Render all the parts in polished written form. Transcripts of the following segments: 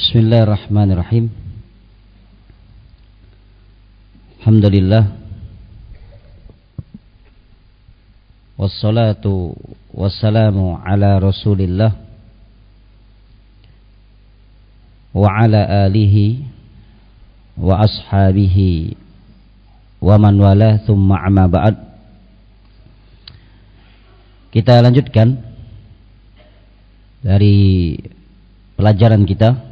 Bismillahirrahmanirrahim. Alhamdulillah. Wassalatu wassalamu ala Rasulillah wa ala alihi wa ashabihi wa man wala thumma amma ba'd. Kita lanjutkan dari pelajaran kita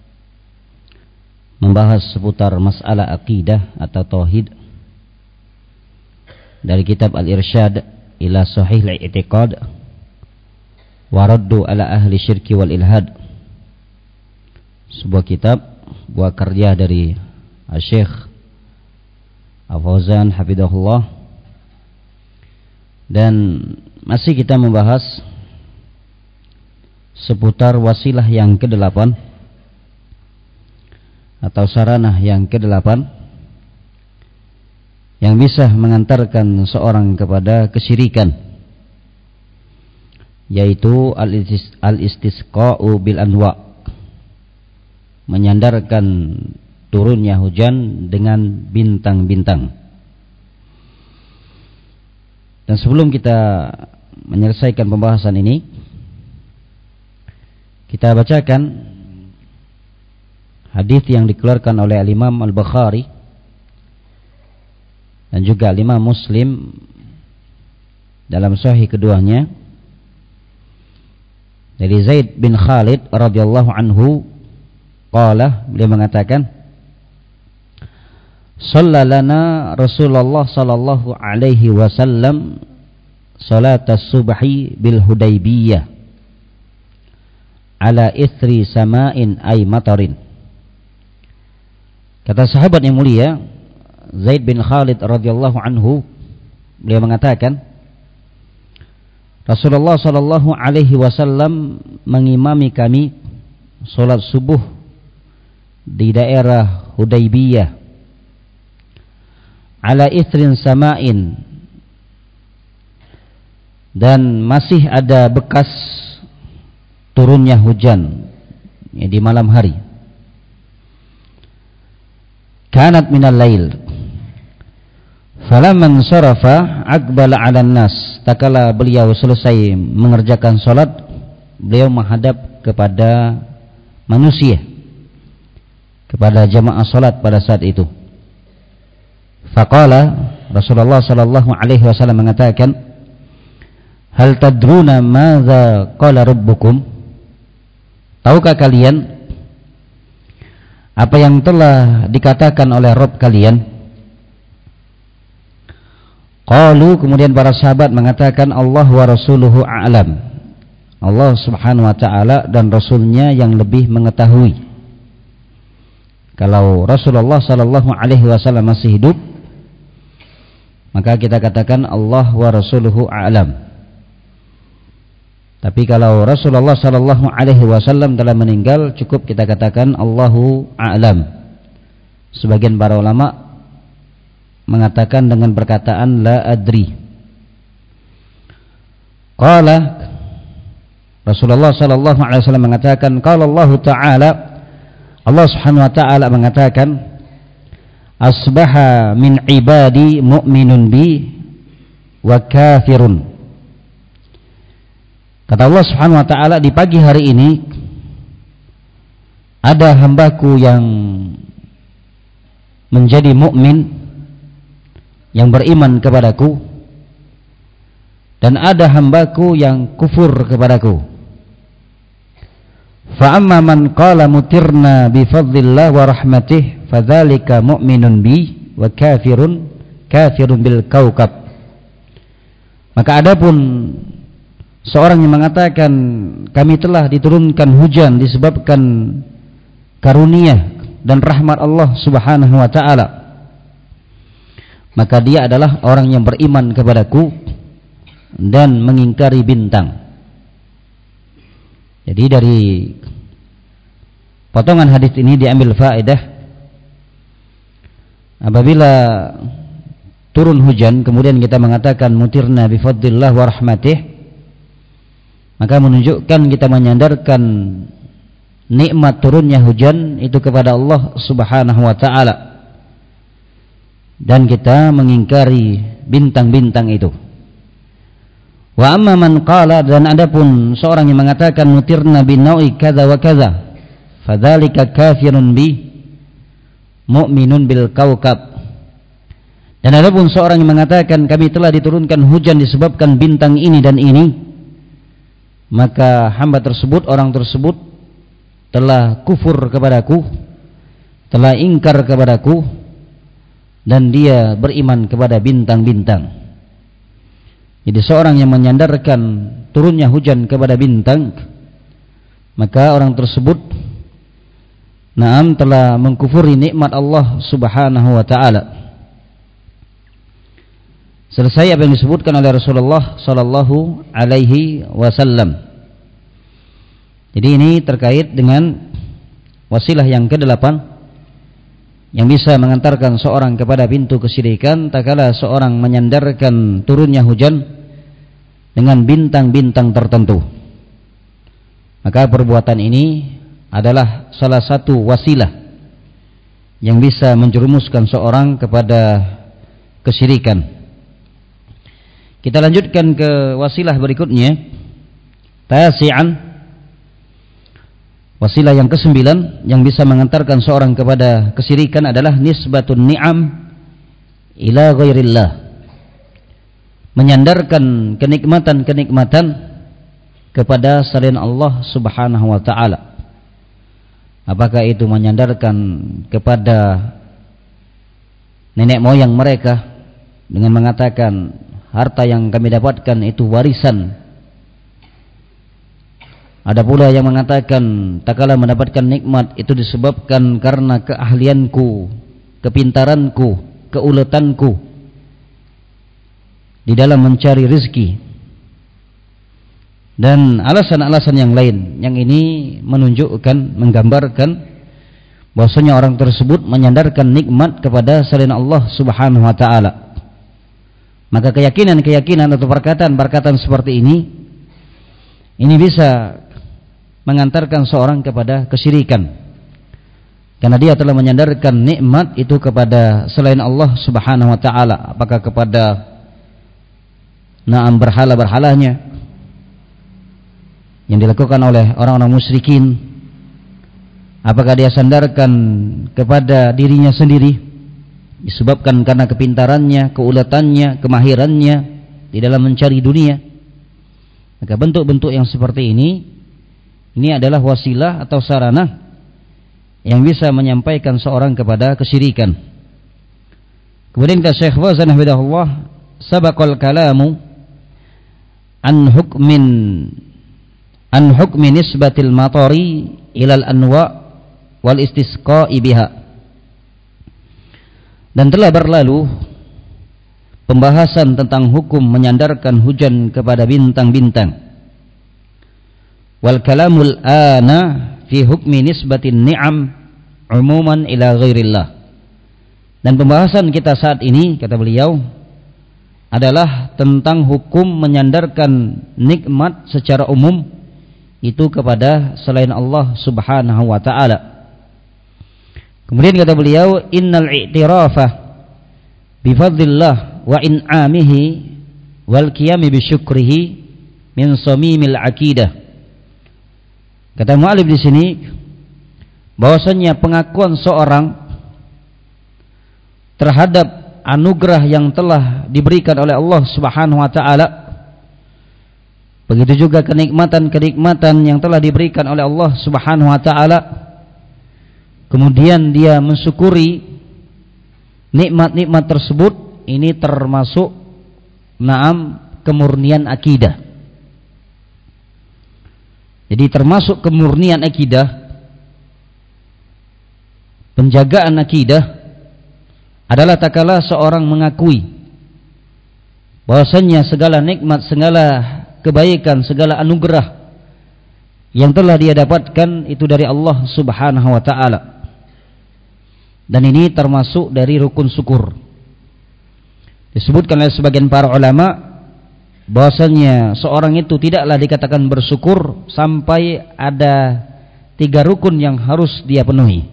membahas seputar masalah akidah atau tauhid dari kitab Al-Irsyad ila Sahih al-I'tiqad wa Raddu ala ahli syirki wal ilhad, sebuah kitab, buah karya dari Syekh Al-Fauzan hafizahullah. Dan masih kita membahas seputar wasilah yang ke-8 atau sarana yang ke-8 yang bisa mengantarkan seorang kepada kesyirikan, yaitu al-istisqa'u bil anwa', menyandarkan turunnya hujan dengan bintang-bintang. Dan sebelum kita menyelesaikan pembahasan ini, kita bacakan hadis yang dikeluarkan oleh Al-Imam Al-Bukhari dan juga Al-Imam Muslim dalam sahih keduanya dari Zaid bin Khalid radhiyallahu anhu qala, beliau mengatakan, sallalana Rasulullah sallallahu alaihi wasallam salatas subhi bil Hudaybiyah ala ithri sama'in ay matarin. Kata sahabat yang mulia Zaid bin Khalid radhiyallahu anhu, beliau mengatakan, Rasulullah sallallahu alaihi wasallam mengimami kami salat subuh di daerah Hudaybiyah ala ithrin sama'in, dan masih ada bekas turunnya hujan di malam hari. Kanat minal lail falamman sarafa aqbala 'alan nas. Tatkala beliau selesai mengerjakan salat, beliau menghadap kepada manusia, kepada jamaah salat pada saat itu. Faqala, Rasulullah sallallahu alaihi wasallam mengatakan, hal tadruna madza qala rabbukum? Tahukah kalian apa yang telah dikatakan oleh Rabb kalian? Qalu, kemudian para sahabat mengatakan, Allah wa rasuluhu a'lam. Allah subhanahu wa ta'ala dan Rasulnya yang lebih mengetahui. Kalau Rasulullah sallallahu alaihi wasallam masih hidup, maka kita katakan Allah wa rasuluhu a'lam. Tapi kalau Rasulullah sallallahu alaihi wasallam telah meninggal, cukup kita katakan Allahu a'lam. Sebagian para ulama mengatakan dengan perkataan la adri. Qala, Rasulullah sallallahu alaihi wasallam mengatakan, qala Allah Ta'ala, Allah Subhanahu wa taala mengatakan, asbaha min ibadi mu'minun bi wa kafirun. Kata Allah Subhanahu wa ta'ala, di pagi hari ini ada hambaku yang menjadi mukmin, yang beriman kepadaku, dan ada hambaku yang kufur kepadaku. Fa amma man qala mutirna bi fadlillah wa rahmatih fadzalika mu'minun bi wa kafirun bil kaukab. Maka adapun seorang yang mengatakan kami telah diturunkan hujan disebabkan karunia dan rahmat Allah subhanahu wa ta'ala, maka dia adalah orang yang beriman kepadaku dan mengingkari bintang. Jadi dari potongan hadis ini diambil faedah, apabila turun hujan kemudian kita mengatakan mutirna bi fadlillah wa rahmatih, maka menunjukkan kita menyandarkan nikmat turunnya hujan itu kepada Allah Subhanahu wa taala, dan kita mengingkari bintang-bintang itu. Wa amma man qala, dan adapun seorang yang mengatakan mutirna bin nau'i kadza wa kadza, fadzalika kafirun bi mu'minun bil kaukab. Dan adapun seorang yang mengatakan kami telah diturunkan hujan disebabkan bintang ini dan ini, maka hamba tersebut, orang tersebut telah kufur kepadaku, telah ingkar kepadaku, dan dia beriman kepada bintang-bintang. Jadi seorang yang menyandarkan turunnya hujan kepada bintang, maka orang tersebut telah mengkufuri nikmat Allah Subhanahu wa taala. Selesai apa yang disebutkan oleh Rasulullah sallallahu alaihi wasallam. Jadi ini terkait dengan wasilah yang ke-8 yang bisa mengantarkan seorang kepada pintu kesyirikan, tatkala seorang menyandarkan turunnya hujan dengan bintang-bintang tertentu. Maka perbuatan ini adalah salah satu wasilah yang bisa menjerumuskan seorang kepada kesyirikan. Kita lanjutkan ke wasilah berikutnya. Tasi'an, wasilah yang ke-9 yang bisa mengantarkan seorang kepada kesyirikan adalah nisbatun ni'am ila ghairillah. Menyandarkan kenikmatan-kenikmatan kepada selain Allah Subhanahu wa taala. Apakah itu menyandarkan kepada nenek moyang mereka dengan mengatakan harta yang kami dapatkan itu warisan. Ada pula yang mengatakan tatkala mendapatkan nikmat itu disebabkan karena keahlianku, kepintaranku, keuletanku di dalam mencari rezeki, dan alasan-alasan yang lain. Yang ini menunjukkan, menggambarkan bahwasanya orang tersebut menyandarkan nikmat kepada selain Allah Subhanahu wa taala. Maka keyakinan-keyakinan atau perkataan-perkataan seperti ini bisa mengantarkan seorang kepada kesyirikan, karena dia telah menyandarkan nikmat itu kepada selain Allah Subhanahu wa taala. Apakah kepada berhala-berhalanya yang dilakukan oleh orang-orang musyrikin, apakah dia sandarkan kepada dirinya sendiri disebabkan karena kepintarannya, keuletannya, kemahirannya di dalam mencari dunia. Maka bentuk-bentuk yang seperti ini adalah wasilah atau sarana yang bisa menyampaikan seorang kepada kesyirikan. Kemudian kata Syekh Fauzan hafizahullah, sabaqal kalamu an hukmi nisbatil matari ilal anwa wal istisqa'i biha. Dan telah berlalu pembahasan tentang hukum menyandarkan hujan kepada bintang-bintang. Wal kalamul ana fi hukmi nisbatin ni'am umuman ila ghairillah. Dan pembahasan kita saat ini, kata beliau, adalah tentang hukum menyandarkan nikmat secara umum itu kepada selain Allah Subhanahu wa taala. Kemudian kata beliau, innal i'tirafa bi fadlillah wa in'amihi wal qiyami bi syukrihi min samimil aqidah. Kata mu'allif di sini bahwasanya pengakuan seorang terhadap anugerah yang telah diberikan oleh Allah Subhanahu wa taala, begitu juga kenikmatan-kenikmatan yang telah diberikan oleh Allah Subhanahu wa taala, kemudian dia mensyukuri nikmat-nikmat tersebut, ini termasuk kemurnian akidah. Jadi termasuk kemurnian akidah, penjagaan akidah adalah tatkala seorang mengakui bahwasanya segala nikmat, segala kebaikan, segala anugerah yang telah dia dapatkan itu dari Allah Subhanahu wa taala. Dan ini termasuk dari rukun syukur. Disebutkan oleh sebagian para ulama bahwasanya seorang itu tidaklah dikatakan bersyukur sampai ada 3 rukun yang harus dia penuhi.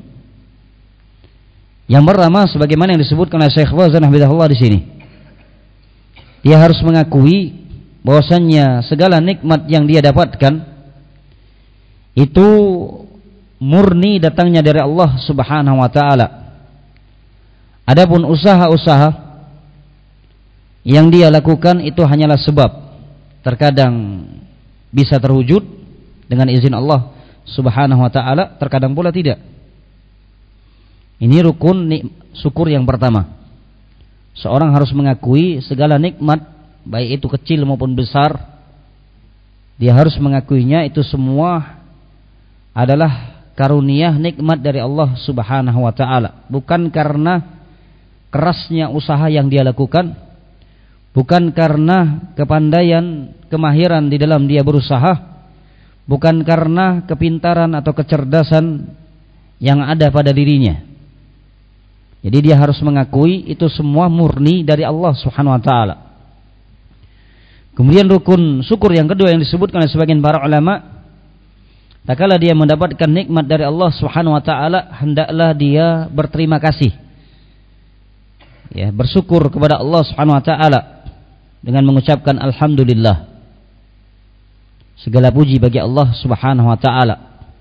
Yang pertama sebagaimana yang disebutkan oleh Syekh Fauzan hafizahullah di sini. Dia harus mengakui bahwasannya segala nikmat yang dia dapatkan itu murni datangnya dari Allah Subhanahu wa taala. Adapun usaha-usaha yang dia lakukan itu hanyalah sebab. Terkadang bisa terwujud dengan izin Allah Subhanahu wa taala, terkadang pula tidak. Ini rukun syukur yang pertama. Seorang harus mengakui segala nikmat, baik itu kecil maupun besar, dia harus mengakuinya itu semua adalah karunia nikmat dari Allah Subhanahu wa taala, bukan karena kerasnya usaha yang dia lakukan, bukan karena kepandaian, kemahiran di dalam dia berusaha, bukan karena kepintaran atau kecerdasan yang ada pada dirinya. Jadi dia harus mengakui itu semua murni dari Allah Subhanahu wa taala. Kemudian rukun syukur yang kedua yang disebutkan oleh sebagian para ulama, tatkala dia mendapatkan nikmat dari Allah Subhanahu wa taala, hendaklah dia berterima kasih. Ya, bersyukur kepada Allah Subhanahu wa taala dengan mengucapkan alhamdulillah. Segala puji bagi Allah Subhanahu wa taala.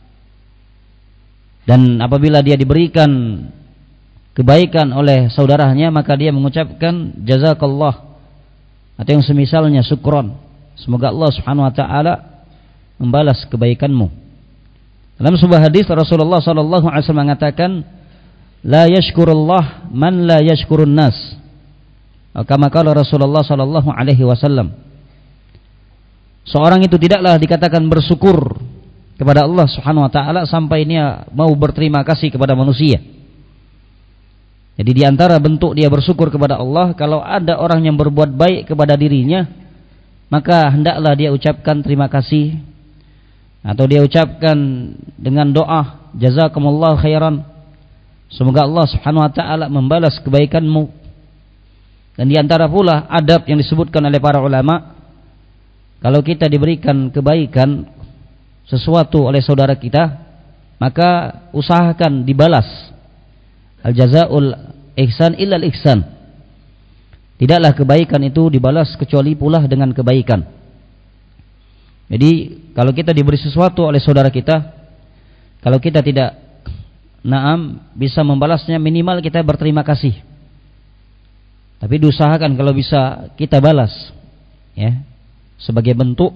Dan apabila dia diberikan kebaikan oleh saudaranya, maka dia mengucapkan jazakallah atau yang semisalnya, syukron. Semoga Allah Subhanahu wa taala membalas kebaikanmu. Dalam sebuah hadis Rasulullah sallallahu alaihi wasallam mengatakan, la yashkurullah man la yashkurun nas. Kama qala Rasulullah sallallahu alaihi wasallam. Seorang itu tidaklah dikatakan bersyukur kepada Allah Subhanahu wa taala sampai dia mau berterima kasih kepada manusia. Jadi di antara bentuk dia bersyukur kepada Allah, kalau ada orang yang berbuat baik kepada dirinya, maka hendaklah dia ucapkan terima kasih, atau dia ucapkan dengan doa jazakumullah khairan, semoga Allah Subhanahu wa taala membalas kebaikanmu. Dan di antara pula adab yang disebutkan oleh para ulama, kalau kita diberikan kebaikan sesuatu oleh saudara kita, maka usahakan dibalas. Al jazaul ihsan illal ihsan. Tidaklah kebaikan itu dibalas kecuali pula dengan kebaikan. Jadi kalau kita diberi sesuatu oleh saudara kita, kalau kita tidak bisa membalasnya, minimal kita berterima kasih. Tapi diusahakan kalau bisa kita balas, ya, sebagai bentuk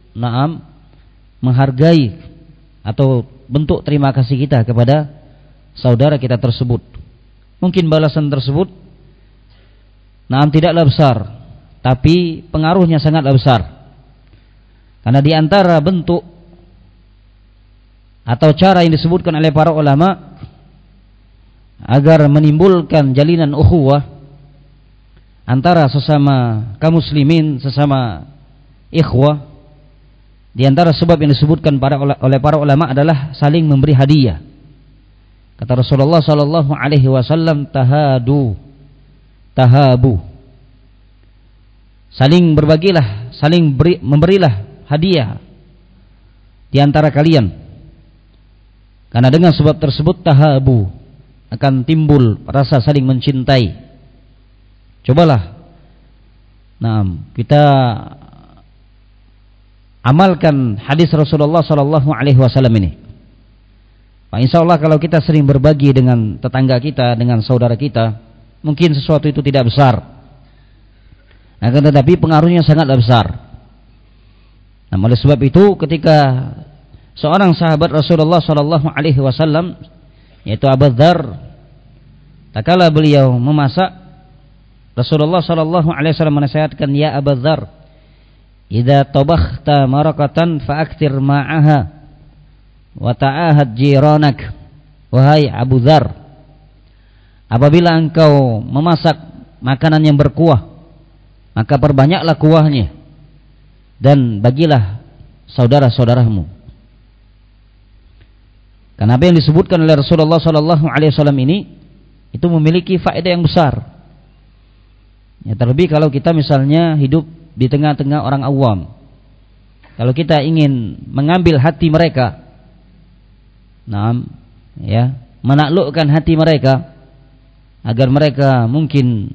menghargai atau bentuk terima kasih kita kepada saudara kita tersebut. Mungkin balasan tersebut tidaklah besar, tapi pengaruhnya sangatlah besar. Karena di antara bentuk atau cara yang disebutkan oleh para ulama agar menimbulkan jalinan ukhuwah antara sesama kaum muslimin, sesama ikhwah, di antara sebab yang disebutkan oleh para ulama adalah saling memberi hadiah. Kata Rasulullah sallallahu alaihi wasallam, tahabu. Saling berbagilah, memberilah hadiah di antara kalian. Karena dengan sebab tersebut tahabu, akan timbul rasa saling mencintai. Cobalah kita amalkan hadis Rasulullah sallallahu alaihi wasallam ini. Insya Allah kalau kita sering berbagi dengan tetangga kita, dengan saudara kita, mungkin sesuatu itu tidak besar, akan tetapi pengaruhnya sangatlah besar. Oleh sebab itu, ketika seorang sahabat Rasulullah sallallahu alaihi wasallam, yaitu Abu Dzar, tatkala beliau memasak, Rasulullah sallallahu alaihi wasallam menasihatkan, ya Abu Dzar, idza tabakhta maraqatan fa'akthir ma'aha wa ta'ahad jiranak. Wahai Abu Dzar, apabila engkau memasak makanan yang berkuah, maka perbanyaklah kuahnya dan bagilah saudara-saudaramu. Karena apa yang disebutkan oleh Rasulullah sallallahu alaihi wasallam ini itu memiliki faedah yang besar. Ya, terlebih kalau kita misalnya hidup di tengah-tengah orang awam. Kalau kita ingin mengambil hati mereka, menaklukkan hati mereka agar mereka mungkin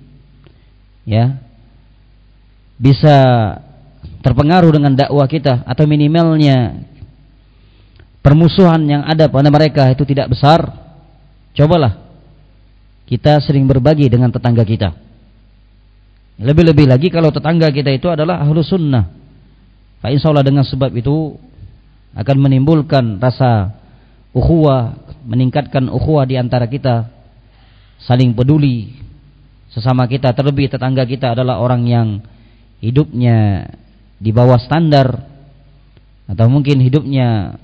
bisa terpengaruh dengan dakwah kita, atau minimalnya permusuhan yang ada pada mereka itu tidak besar. Cobalah kita sering berbagi dengan tetangga kita. Lebih-lebih lagi kalau tetangga kita itu adalah ahlu sunnah. Fa insyaallah dengan sebab itu akan menimbulkan rasa ukhuwah, meningkatkan ukhuwah di antara kita, saling peduli sesama kita. Terlebih tetangga kita adalah orang yang hidupnya di bawah standar, atau mungkin hidupnya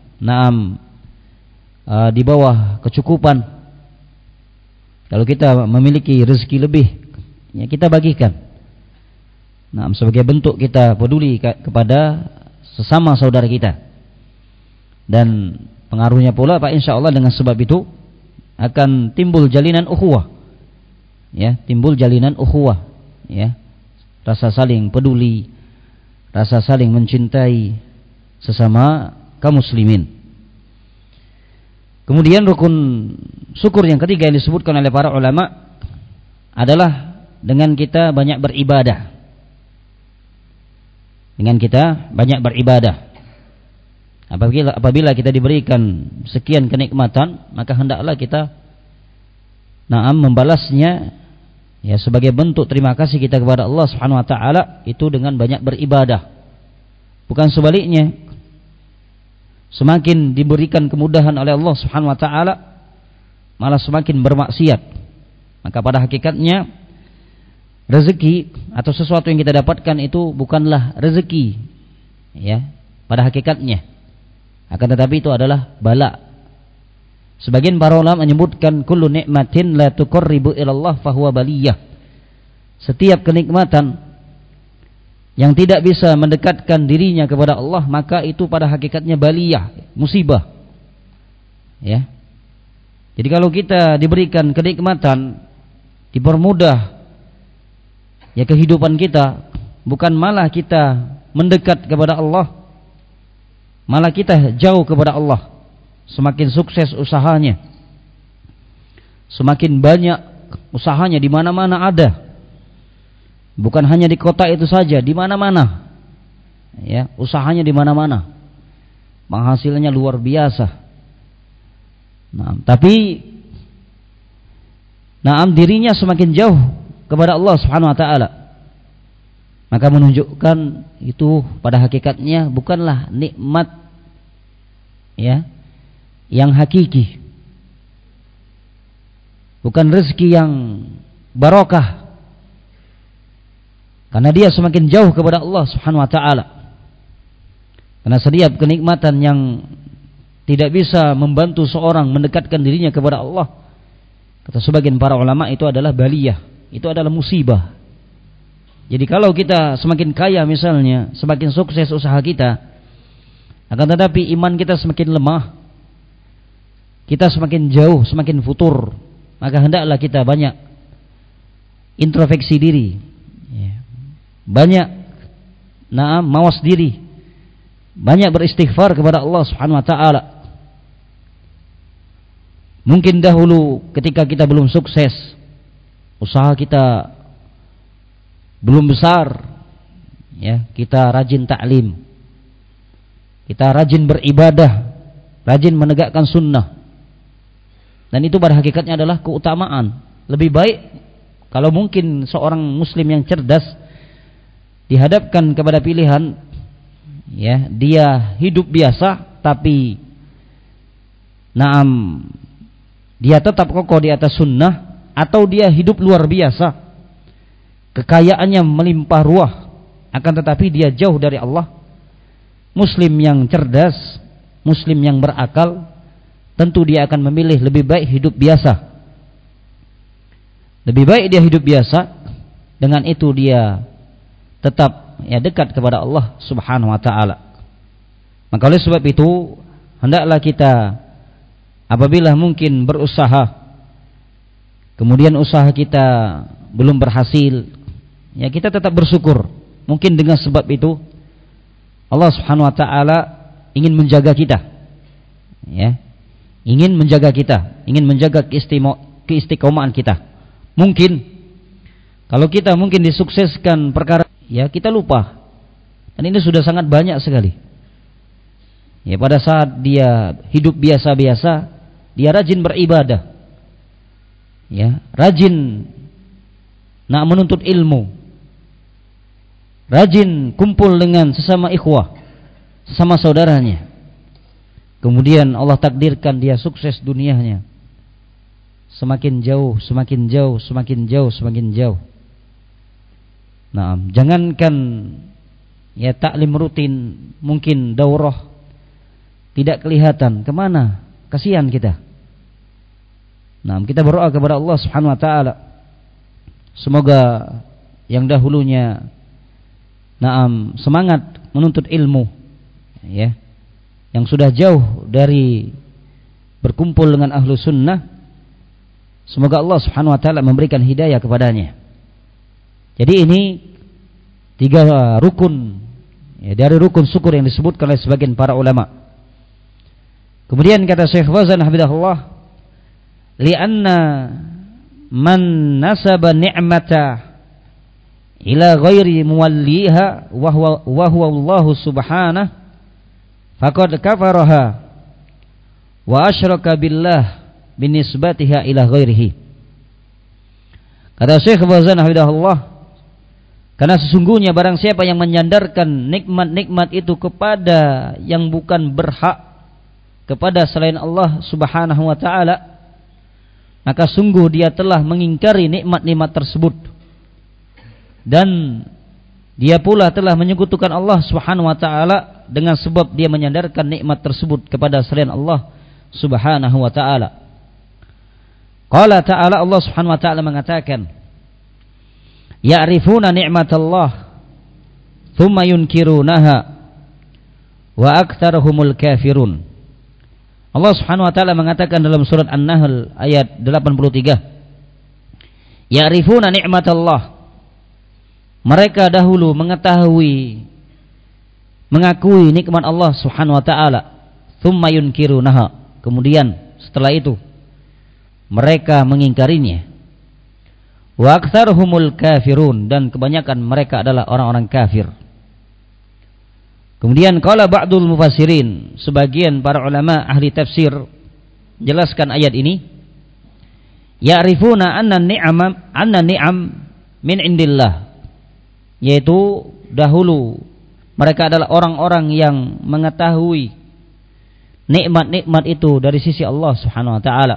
di bawah kecukupan. Kalau kita memiliki rezeki lebih, kita bagikan. Sebagai bentuk kita peduli kepada sesama saudara kita. Dan pengaruhnya pula Pak, insyaallah dengan sebab itu akan timbul jalinan ukhuwah. Timbul jalinan ukhuwah, rasa saling peduli, rasa saling mencintai sesama kaum muslimin. Kemudian rukun syukur yang ketiga yang disebutkan oleh para ulama adalah dengan kita banyak beribadah. Dengan kita banyak beribadah. Apabila kita diberikan sekian kenikmatan, maka hendaklah kita membalasnya sebagai bentuk terima kasih kita kepada Allah Subhanahu wa taala itu dengan banyak beribadah. Bukan sebaliknya. Semakin diberikan kemudahan oleh Allah Subhanahu wa taala, malah semakin bermaksiat. Maka pada hakikatnya rezeki atau sesuatu yang kita dapatkan itu bukanlah rezeki, pada hakikatnya. Akan tetapi itu adalah bala. Sebagian para ulama menyebutkan kullu nikmatin la tuqarribu ilallah fahuwa baliyah. Setiap kenikmatan yang tidak bisa mendekatkan dirinya kepada Allah, maka itu pada hakikatnya baliyah, musibah. Jadi kalau kita diberikan kenikmatan, dipermudah kehidupan kita, bukan malah kita mendekat kepada Allah, malah kita jauh kepada Allah. Semakin sukses usahanya, semakin banyak usahanya, di mana-mana ada. Bukan hanya di kota itu saja, di mana-mana. Usahanya di mana-mana. Penghasilannya luar biasa. Tapi dirinya semakin jauh kepada Allah Subhanahu wa taala. Maka menunjukkan itu pada hakikatnya bukanlah nikmat yang hakiki. Bukan rezeki yang barokah. Karena dia semakin jauh kepada Allah Subhanahu wa taala. Karena setiap kenikmatan yang tidak bisa membantu seorang mendekatkan dirinya kepada Allah, kata sebagian para ulama, itu adalah baliyah, itu adalah musibah. Jadi kalau kita semakin kaya misalnya, semakin sukses usaha kita, akan tetapi iman kita semakin lemah, kita semakin jauh, semakin futur, maka hendaklah kita banyak introspeksi diri, banyak mawas diri, banyak beristighfar kepada Allah Subhanahu wa taala. Mungkin dahulu ketika kita belum sukses, usaha kita belum besar, kita rajin taklim, kita rajin beribadah, rajin menegakkan sunnah. Dan itu pada hakikatnya adalah keutamaan. Lebih baik kalau mungkin seorang muslim yang cerdas dihadapkan kepada pilihan, dia hidup biasa tapi dia tetap kokoh di atas sunnah, atau dia hidup luar biasa, kekayaannya melimpah ruah, akan tetapi dia jauh dari Allah. Muslim yang cerdas, muslim yang berakal, tentu dia akan memilih lebih baik hidup biasa. Lebih baik dia hidup biasa, dengan itu dia tetap dekat kepada Allah Subhanahu wa taala. Maka oleh sebab itu hendaklah kita apabila mungkin berusaha, kemudian usaha kita belum berhasil, kita tetap bersyukur. Mungkin dengan sebab itu Allah Subhanahu wa taala ingin menjaga kita, ingin menjaga kita, ingin menjaga keistiqomahan kita. Mungkin kalau kita mungkin disukseskan perkara, ya kita lupa. Dan ini sudah sangat banyak sekali. Ya, pada saat dia hidup biasa-biasa, dia rajin beribadah. Ya, rajin nak menuntut ilmu. Rajin kumpul dengan sesama ikhwah, sesama saudaranya. Kemudian Allah takdirkan dia sukses dunianya. Semakin jauh, semakin jauh, semakin jauh, semakin jauh. Nah, jangankan ya taklim rutin, mungkin daurah tidak kelihatan, kemana? Kasihan kita. Nah, kita berdoa kepada Allah Subhanahu wa taala. Semoga yang dahulunya semangat menuntut ilmu, ya, yang sudah jauh dari berkumpul dengan ahlu sunnah, semoga Allah Subhanahu wa taala memberikan hidayah kepadanya. Jadi ini 3 rukun, ya, dari rukun syukur yang disebutkan oleh sebagian para ulama. Kemudian kata Syekh Fauzan hafizahullah, li'anna man nasaba ni'mata ila ghairi muwalliha wa huwa Allah subhanahu faqad kafaraha wa asyraka billah binisbatiha ila ghairihi. Kata Syekh Fauzan hafizahullah, karena sesungguhnya barang siapa yang menyandarkan nikmat-nikmat itu kepada yang bukan berhak, kepada selain Allah Subhanahu wa taala, maka sungguh dia telah mengingkari nikmat-nikmat tersebut, dan dia pula telah menyekutukan Allah Subhanahu wa taala dengan sebab dia menyandarkan nikmat tersebut kepada selain Allah Subhanahu wa taala. Qala ta'ala, Allah Subhanahu wa taala mengatakan, ya'rifuna ni'matallah thumma yunkirunaha wa aktsaruhumul kafirun. Allah Subhanahu wa taala mengatakan dalam surat An-Nahl ayat 83, ya'rifuna ni'matallah, mereka dahulu mengetahui, mengakui nikmat Allah Subhanahu wa taala, thumma yunkirunaha, kemudian setelah itu mereka mengingkarinya. Wa aktsaruhumul kafirun, dan kebanyakan mereka adalah orang-orang kafir. Kemudian qala ba'dul mufassirin, sebagian para ulama ahli tafsir jelaskan ayat ini, ya'rifuna anna ni'am min indillah, yaitu dahulu mereka adalah orang-orang yang mengetahui nikmat-nikmat itu dari sisi Allah Subhanahu wa taala.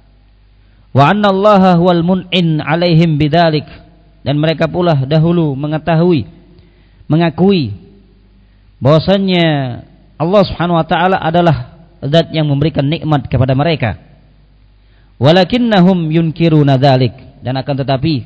Wa anna Allaha huwal mun'in 'alaihim bidzalik, dan mereka pula dahulu mengetahui, mengakui bahwasannya Allah Subhanahu wa taala adalah zat yang memberikan nikmat kepada mereka. Walakinnahum yunkiruna dzalik, dan akan tetapi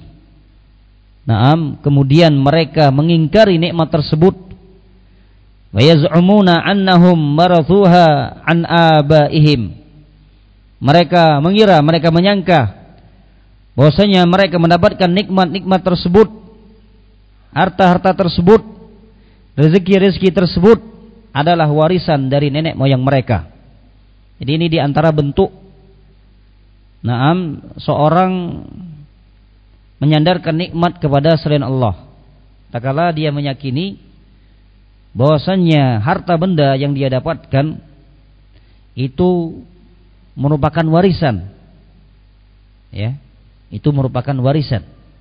kemudian mereka mengingkari nikmat tersebut. Wa yaz'umuna annahum marathuha an abaihim, mereka mengira, mereka menyangka bahwasanya mereka mendapatkan nikmat-nikmat tersebut, harta-harta tersebut, rezeki-rezeki tersebut adalah warisan dari nenek moyang mereka. Jadi ini diantara bentuk seorang menyandarkan nikmat kepada selain Allah, tak kala dia meyakini bahwasannya harta benda yang dia dapatkan itu merupakan warisan, ya, itu merupakan warisan.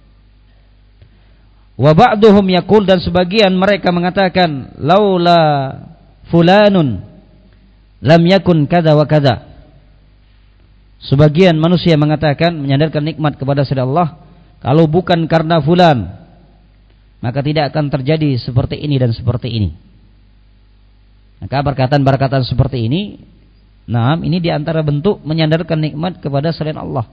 Wa ba'duhum yaqul, dan sebagian mereka mengatakan, laula fulanun lam yakun kada wa kada. Sebagian manusia mengatakan, menyandarkan nikmat kepada selain Allah, kalau bukan karena fulan maka tidak akan terjadi seperti ini dan seperti ini. Maka perkataan-perkataan seperti ini, ini diantara bentuk menyandarkan nikmat kepada selain Allah.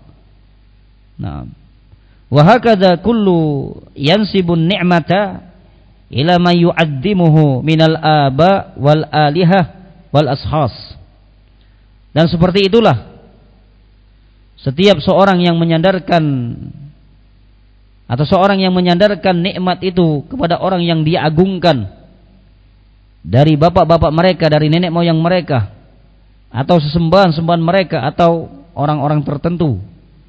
Wa hakadha kullu yansibun ni'mata ila man yu'addimuhu minal aba wal alihah wal ashas. Dan seperti itulah setiap seorang yang menyandarkan atau seorang yang menyandarkan nikmat itu kepada orang yang dia agungkan dari bapak-bapak mereka, dari nenek moyang mereka, atau sesembahan-sembahan mereka atau orang-orang tertentu.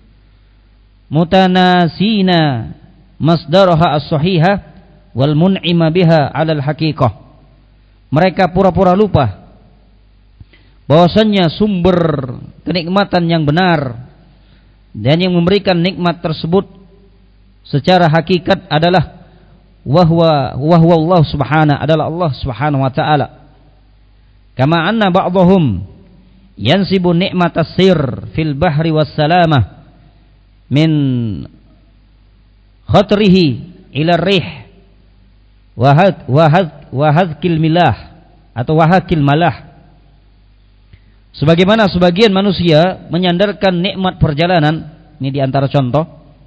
Mutanasina masdaraha as-sahihah wal mun'ima biha 'alal haqiqah. Mereka pura-pura lupa bahwasannya sumber kenikmatan yang benar dan yang memberikan nikmat tersebut secara hakikat adalah wahwa Allah subhanahu adalah Allah subhanahu wa ta'ala. Kama anna ba'dahum yansibu ni'matas sir fil bahri was salamah min khatrihi ila rih wa hadkil milah atau wahakil malah. Sebagaimana sebagian manusia menyandarkan nikmat perjalanan, ini diantara contoh.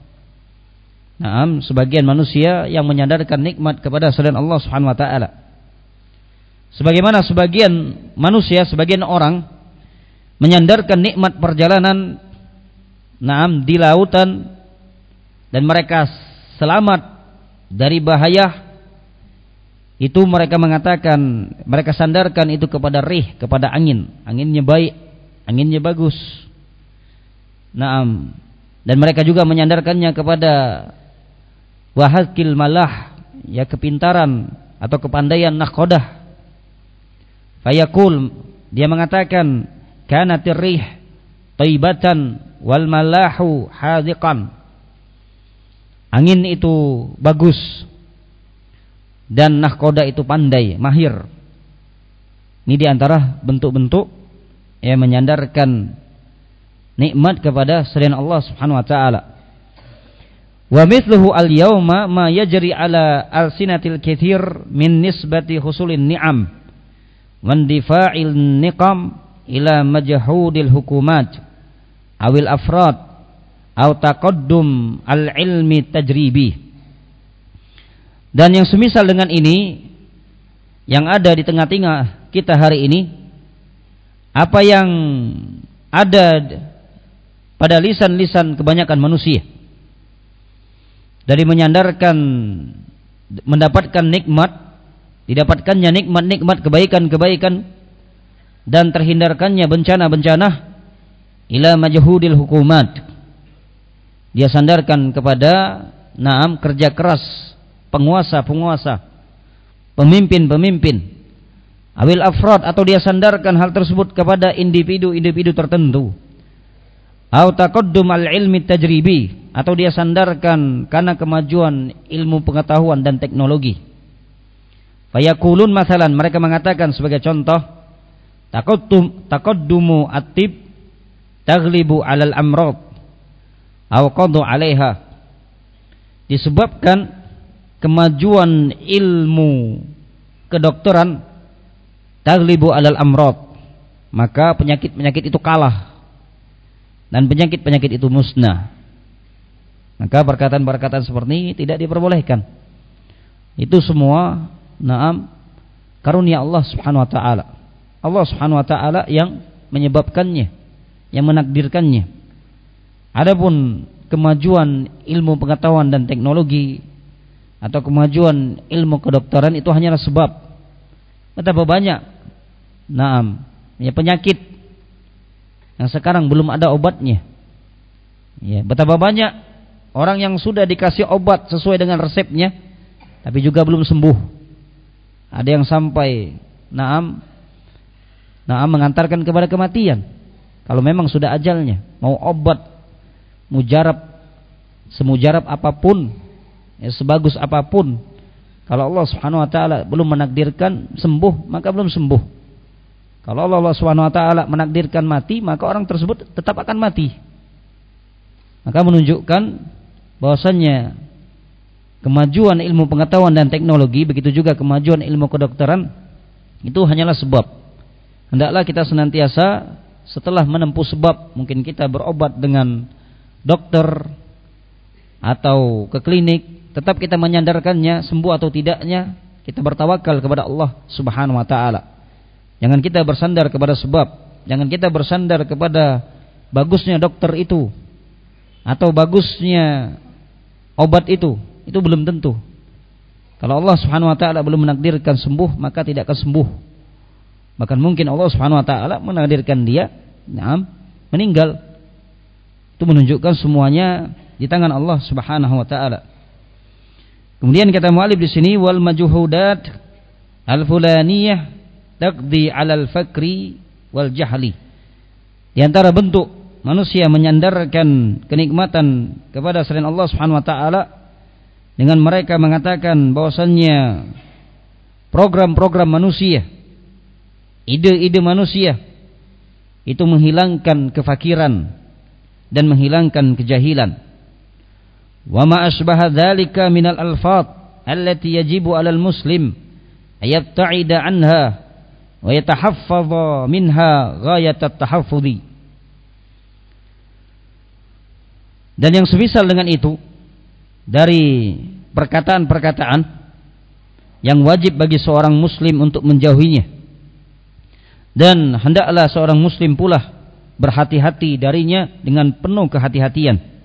Sebagian manusia yang menyandarkan nikmat kepada selain Allah Subhanahu wa taala. Sebagaimana sebagian manusia, sebagian orang menyandarkan nikmat perjalanan di lautan dan mereka selamat dari bahaya, itu mereka mengatakan, mereka sandarkan itu kepada rih, kepada angin. Anginnya baik, anginnya bagus. Dan mereka juga menyandarkannya kepada wahakil malah, ya kepintaran atau kepandaian nakhodah. Fayaqul, dia mengatakan, kanatir rih taibatan wal malahu hadiqan. Angin itu bagus dan nahkoda itu pandai, mahir. Ini diantara bentuk-bentuk yang menyandarkan nikmat kepada selain Allah Subhanahu wa taala. Wa mithluhu al-yawma ma yajri ala al-sinatil kathir min nisbati husulin ni'am wa indifa'il niqam ila majhudil hukumat awil afrad aw taqaddum al-ilmi tajribi. Dan yang semisal dengan ini yang ada di tengah-tengah kita hari ini, apa yang ada pada lisan-lisan kebanyakan manusia dari menyandarkan mendapatkan nikmat, didapatkannya nikmat-nikmat, kebaikan-kebaikan, dan terhindarkannya bencana-bencana, ila majhudil hukumat, dia sandarkan kepada kerja keras penguasa-penguasa, pemimpin-pemimpin, awil afrad, atau dia sandarkan hal tersebut kepada individu-individu tertentu, au taqaddum al-ilmi tajribi, atau dia sandarkan karena kemajuan ilmu pengetahuan dan teknologi. Fayaqulun masalan, mereka mengatakan sebagai contoh, taqaddumu at-tib taghlibu 'alal amrad au qadu 'alaiha. Disebabkan kemajuan ilmu kedokteran, taghlibu 'alal amrad, maka penyakit-penyakit itu kalah dan penyakit-penyakit itu musnah. Maka perkataan-perkataan seperti ini tidak diperbolehkan. Itu semua karunia Allah Subhanahu wa taala. Allah Subhanahu wa taala yang menyebabkannya, yang menakdirkannya. Adapun kemajuan ilmu pengetahuan dan teknologi atau kemajuan ilmu kedokteran itu hanyalah sebab. Betapa banyak penyakit yang sekarang belum ada obatnya. Ya, betapa banyak orang yang sudah dikasih obat sesuai dengan resepnya tapi juga belum sembuh. Ada yang sampai mengantarkan kepada kematian. Kalau memang sudah ajalnya, mau obat mujarab, semujarab apapun, sebagus apapun, kalau Allah Subhanahu wa taala belum menakdirkan sembuh, maka belum sembuh. Kalau Allah Subhanahu wa taala menakdirkan mati, maka orang tersebut tetap akan mati. Maka menunjukkan bahwasannya kemajuan ilmu pengetahuan dan teknologi, begitu juga kemajuan ilmu kedokteran, itu hanyalah sebab. Hendaklah kita senantiasa setelah menempuh sebab, mungkin kita berobat dengan dokter atau ke klinik, tetap kita menyandarkannya sembuh atau tidaknya, kita bertawakal kepada Allah Subhanahu wa taala. Jangan kita bersandar kepada sebab, jangan kita bersandar kepada bagusnya dokter itu atau bagusnya obat itu belum tentu. Kalau Allah Subhanahu wa taala belum menakdirkan sembuh, maka tidak akan sembuh. Bahkan mungkin Allah Subhanahu wa taala menakdirkan dia meninggal. Itu menunjukkan semuanya di tangan Allah Subhanahu wa taala. Kemudian kata mu'allif di sini wal majhudat al-fulaniyah taqdi 'alal fakri wal jahli. Di antara bentuk manusia menyandarkan kenikmatan kepada selain Allah Subhanahu wa taala dengan mereka mengatakan bahwasannya program-program manusia, ide-ide manusia itu menghilangkan kefakiran dan menghilangkan kejahilan. Wa ma asbaha dzalika minal alfaz allati yajibu 'alal muslim ayabta'ida 'anha wa yatahaffadha minha ghayatat tahaffudhi. Dan yang semisal dengan itu dari perkataan-perkataan yang wajib bagi seorang muslim untuk menjauhinya, dan hendaklah seorang muslim pula berhati-hati darinya dengan penuh kehati-hatian.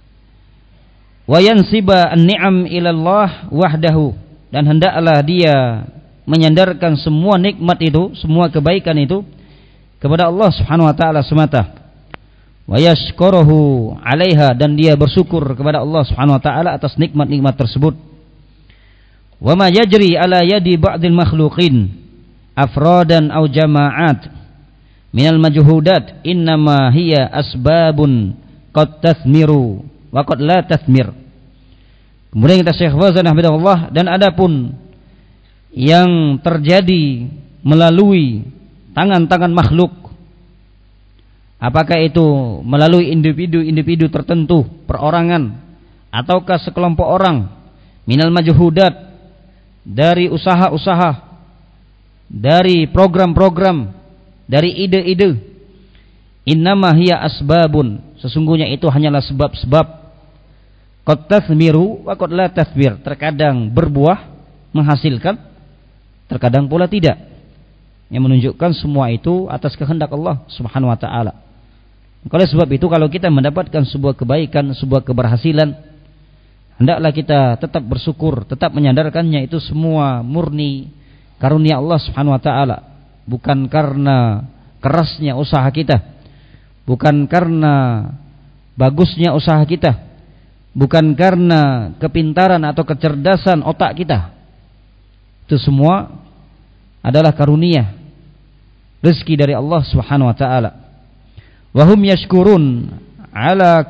Wa yansiba an-ni'am ila Allah wahdahu, dan hendaklah dia menyandarkan semua nikmat itu, semua kebaikan itu kepada Allah Subhanahu wa taala semata. Wa yashkuruhu 'alaiha, dan dia bersyukur kepada Allah Subhanahu wa taala atas nikmat-nikmat tersebut. Wa ma yajri ala yadi ba'dil makhluqin afradan aw jama'at minal majhudat innama hiya asbabun qad tathmiru wa qad la tathmir. Kemudian kita Syekh Fauzan hafizahullah, dan adapun yang terjadi melalui tangan-tangan makhluk, apakah itu melalui individu-individu tertentu, perorangan, ataukah sekelompok orang, minal majhudat, dari usaha-usaha, dari program-program, dari ide-ide, innama hiya asbabun, sesungguhnya itu hanyalah sebab-sebab, qad tathmiru wa qad la tathmir, terkadang berbuah menghasilkan, terkadang pula tidak, yang menunjukkan semua itu atas kehendak Allah Subhanahu wa taala. Oleh sebab itu kalau kita mendapatkan sebuah kebaikan, sebuah keberhasilan, hendaklah kita tetap bersyukur, tetap menyandarkannya itu semua murni karunia Allah Subhanahu wa taala, bukan karena kerasnya usaha kita, bukan karena bagusnya usaha kita, bukan karena kepintaran atau kecerdasan otak kita. Itu semua adalah karunia, rezeki dari Allah Subhanahu wa taala. Wa hum yashkurun ala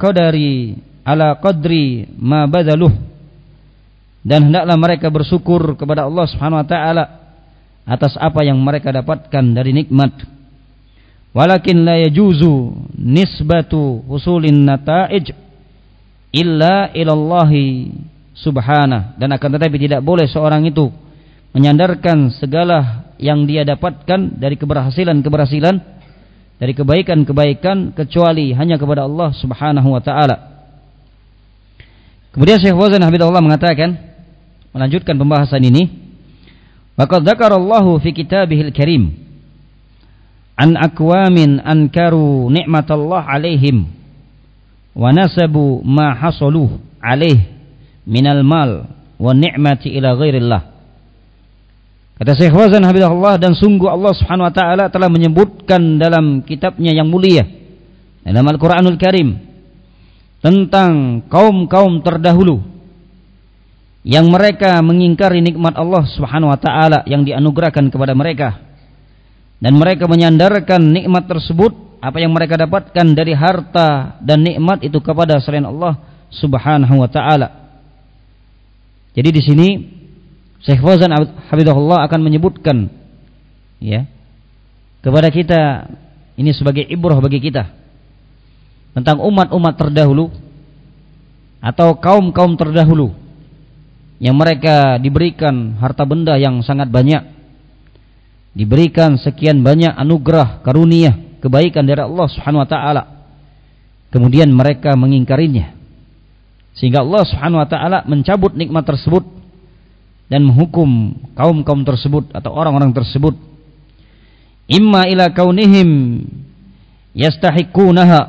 qadri ma badaluh, dan hendaklah mereka bersyukur kepada Allah Subhanahu wa taala atas apa yang mereka dapatkan dari nikmat. Walakin la yajuzu nisbatu husulin nata'ij illa ilallahi subhanahu, dan akan tetapi tidak boleh seorang itu menyandarkan segala yang dia dapatkan dari keberhasilan-keberhasilan, dari kebaikan-kebaikan, kecuali hanya kepada Allah Subhanahu wa taala. Kemudian Syekh Fauzan hafizahullah mengatakan, melanjutkan pembahasan ini, waqad dzakarallahu fi kitabihil karim an aqwamin ankaru ni'matallah alaihim wa nasabu ma hasaluh alaih minal mal wa ni'mati ila ghairillah. Kata Syekh Fauzan hafizahullah, dan sungguh Allah Subhanahu wa taala telah menyebutkan dalam kitabnya yang mulia, dalam Al-Qur'anul Karim, tentang kaum-kaum terdahulu yang mereka mengingkari nikmat Allah Subhanahu wa taala yang dianugerahkan kepada mereka, dan mereka menyandarkan nikmat tersebut, apa yang mereka dapatkan dari harta dan nikmat itu, kepada selain Allah Subhanahu wa taala. Jadi di sini Syekh Fauzan hafizahullah akan menyebutkan ya kepada kita, ini sebagai ibrah bagi kita, tentang umat-umat terdahulu atau kaum-kaum terdahulu yang mereka diberikan harta benda yang sangat banyak, diberikan sekian banyak anugerah, karunia, kebaikan dari Allah Subhanahu wa taala, kemudian mereka mengingkarinya, sehingga Allah Subhanahu wa taala mencabut nikmat tersebut dan menghukum kaum-kaum tersebut atau orang-orang tersebut, imma ila kaunihim yastahiqunaha,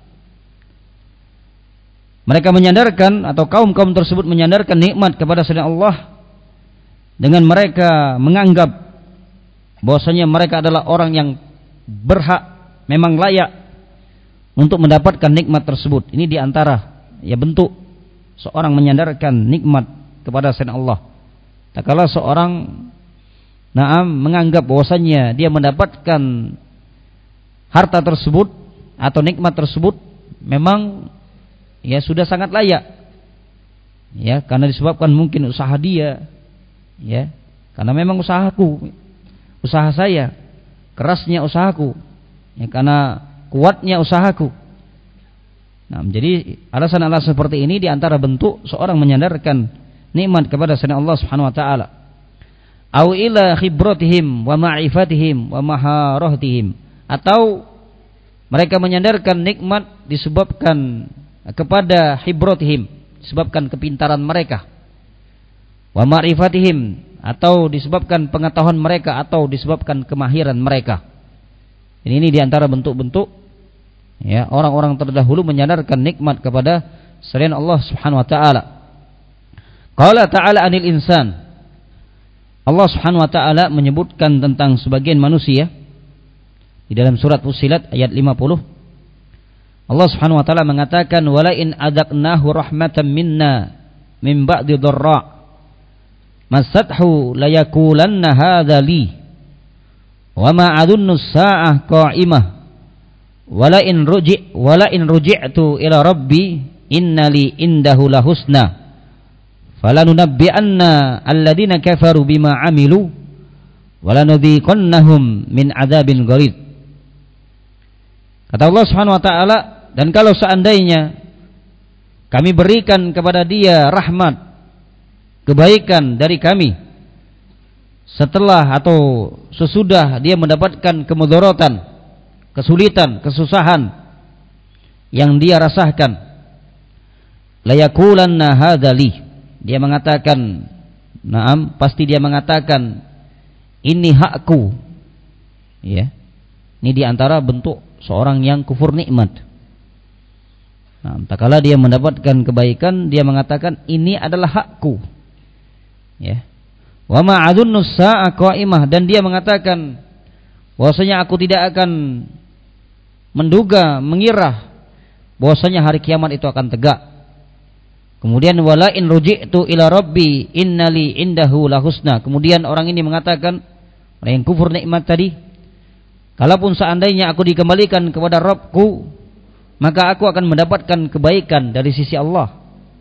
mereka menyandarkan atau kaum-kaum tersebut menyandarkan nikmat kepada selain Allah dengan mereka menganggap bahwasanya mereka adalah orang yang berhak, memang layak untuk mendapatkan nikmat tersebut. Ini diantara bentuk seorang menyandarkan nikmat kepada selain Allah. Tak kala seorang menganggap bahwasanya dia mendapatkan harta tersebut atau nikmat tersebut memang sudah sangat layak, karena disebabkan mungkin usaha dia, karena memang usahaku, usaha saya, kerasnya usahaku, karena kuatnya usahaku. Jadi alasan-alasan seperti ini diantara bentuk seorang menyandarkan nikmat kepada selain Allah Subhanahu Wa Taala. Au ila khibratihim wa ma'rifatihim wa maharatihim, atau mereka menyandarkan nikmat disebabkan kepada khibratihim, disebabkan kepintaran mereka, wa ma'rifatihim, atau disebabkan pengetahuan mereka, atau disebabkan kemahiran mereka. Ini diantara bentuk-bentuk orang-orang terdahulu menyandarkan nikmat kepada selain Allah Subhanahu Wa Taala. Qala ta'ala anil insan, Allah Subhanahu Wa Taala menyebutkan tentang sebagian manusia di dalam surat Fussilat ayat 50. Allah Subhanahu Wa Taala mengatakan, wala in adaqnahu rahmatan minna min ba'di dharra masathu layakulanna hadza li wa ma adunnu as-sa'ah qa'imah wala in ruji'tu ila rabbi innali indahu lahusna falanunabbi'anna alladhina kafaru bima 'amilu walanudhiqannahum min 'adzabin ghalidh. Kata Allah Subhanahu Wa Taala, dan kalau seandainya kami berikan kepada dia rahmat, kebaikan dari kami, setelah atau sesudah dia mendapatkan kemudaratan, kesulitan, kesusahan yang dia rasakan, layakulanna hadza li, dia mengatakan, pasti dia mengatakan ini hakku. Ini diantara bentuk seorang yang kufur nikmat. Tak kala dia mendapatkan kebaikan, dia mengatakan ini adalah hakku. Wa ma adunnu as-sa'a qa'imah, dan dia mengatakan bahwasanya aku tidak akan menduga, mengira bahwasanya hari kiamat itu akan tegak. Kemudian wala in ruji'tu ila rabbi innali indahu lahusna. Kemudian orang ini mengatakan, orang yang kufur nikmat tadi, kalaupun seandainya aku dikembalikan kepada Rabbku, maka aku akan mendapatkan kebaikan dari sisi Allah.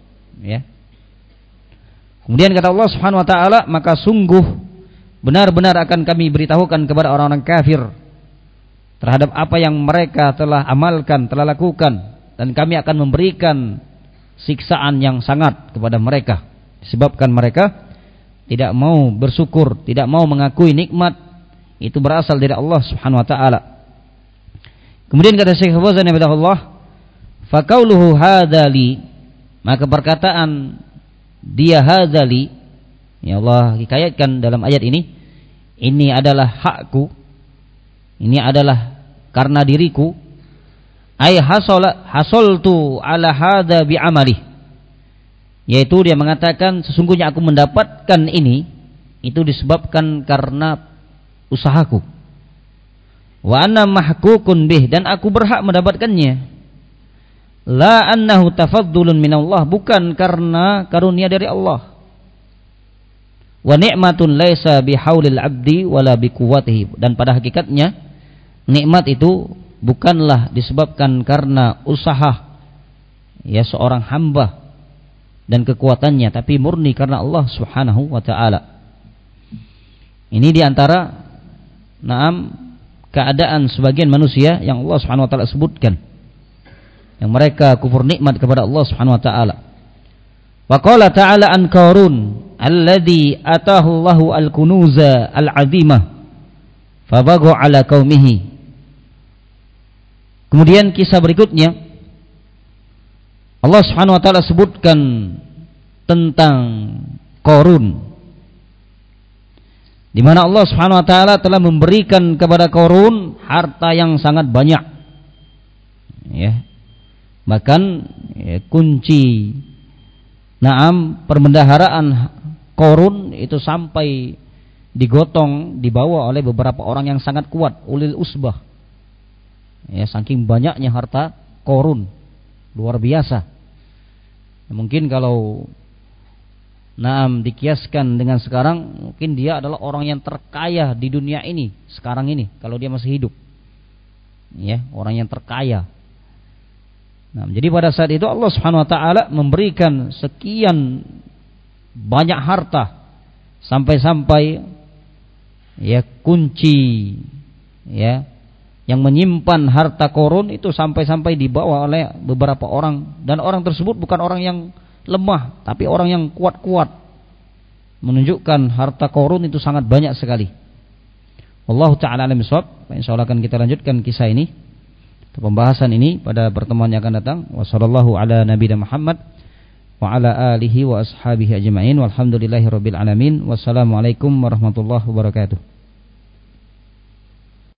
Kemudian kata Allah Subhanahu Wa Taala, maka sungguh benar-benar akan kami beritahukan kepada orang-orang kafir terhadap apa yang mereka telah amalkan, telah lakukan, dan kami akan memberikan siksaan yang sangat kepada mereka disebabkan mereka tidak mau bersyukur, tidak mau mengakui nikmat itu berasal dari Allah Subhanahu Wa Taala. Kemudian kata Syekh Fauzan hafizahullah, fa qauluhu hadzali, maka perkataan dia hadzali, Allah hikayatkan dalam ayat ini adalah hakku, ini adalah karena diriku, ay hasoltu ala hadza bi amali, yaitu dia mengatakan sesungguhnya aku mendapatkan ini itu disebabkan karena usahaku. Wa anna mahkukun bih, dan aku berhak mendapatkannya. La annahu tafaddulun minallah, bukan karena karunia dari Allah. Wa ni'matun laisa bihaulil abdi wala biquwwatihi, dan pada hakikatnya nikmat itu bukanlah disebabkan karena usaha seorang hamba dan kekuatannya, tapi murni karena Allah Subhanahu Wa Taala. Ini diantara keadaan sebagian manusia yang Allah Subhanahu Wa Taala sebutkan, yang mereka kufur nikmat kepada Allah Subhanahu Wa Taala. Wa qala ta'ala an Qarun alladhi atahu Allahu al-kunuza al-'azimah fabagha 'ala qaumihi. Kemudian kisah berikutnya Allah Subhanahu Wa Taala sebutkan tentang Qarun, di mana Allah Subhanahu Wa Taala telah memberikan kepada Qarun harta yang sangat banyak. Bahkan kunci perbendaharaan Qarun itu sampai digotong, dibawa oleh beberapa orang yang sangat kuat, ulil usbah. Ya, saking banyaknya harta Qarun, luar biasa. Mungkin kalau dikiaskan dengan sekarang, mungkin dia adalah orang yang terkaya di dunia ini sekarang ini kalau dia masih hidup. Ya, orang yang terkaya. Jadi pada saat itu Allah Subhanahu wa taala memberikan sekian banyak harta sampai-sampai ya kunci ya yang menyimpan harta Qarun itu sampai-sampai dibawa oleh beberapa orang, dan orang tersebut bukan orang yang lemah tapi orang yang kuat-kuat, menunjukkan harta Qarun itu sangat banyak sekali. Wallahu ta'ala alim bissawab. Insyaallah akan kita lanjutkan kisah ini, pembahasan ini pada pertemuan yang akan datang. Wassallallahu ala nabiyina Muhammad wa ala alihi wa ashabihi ajma'in walhamdulillahirabbil alamin. Wassalamualaikum warahmatullahi wabarakatuh.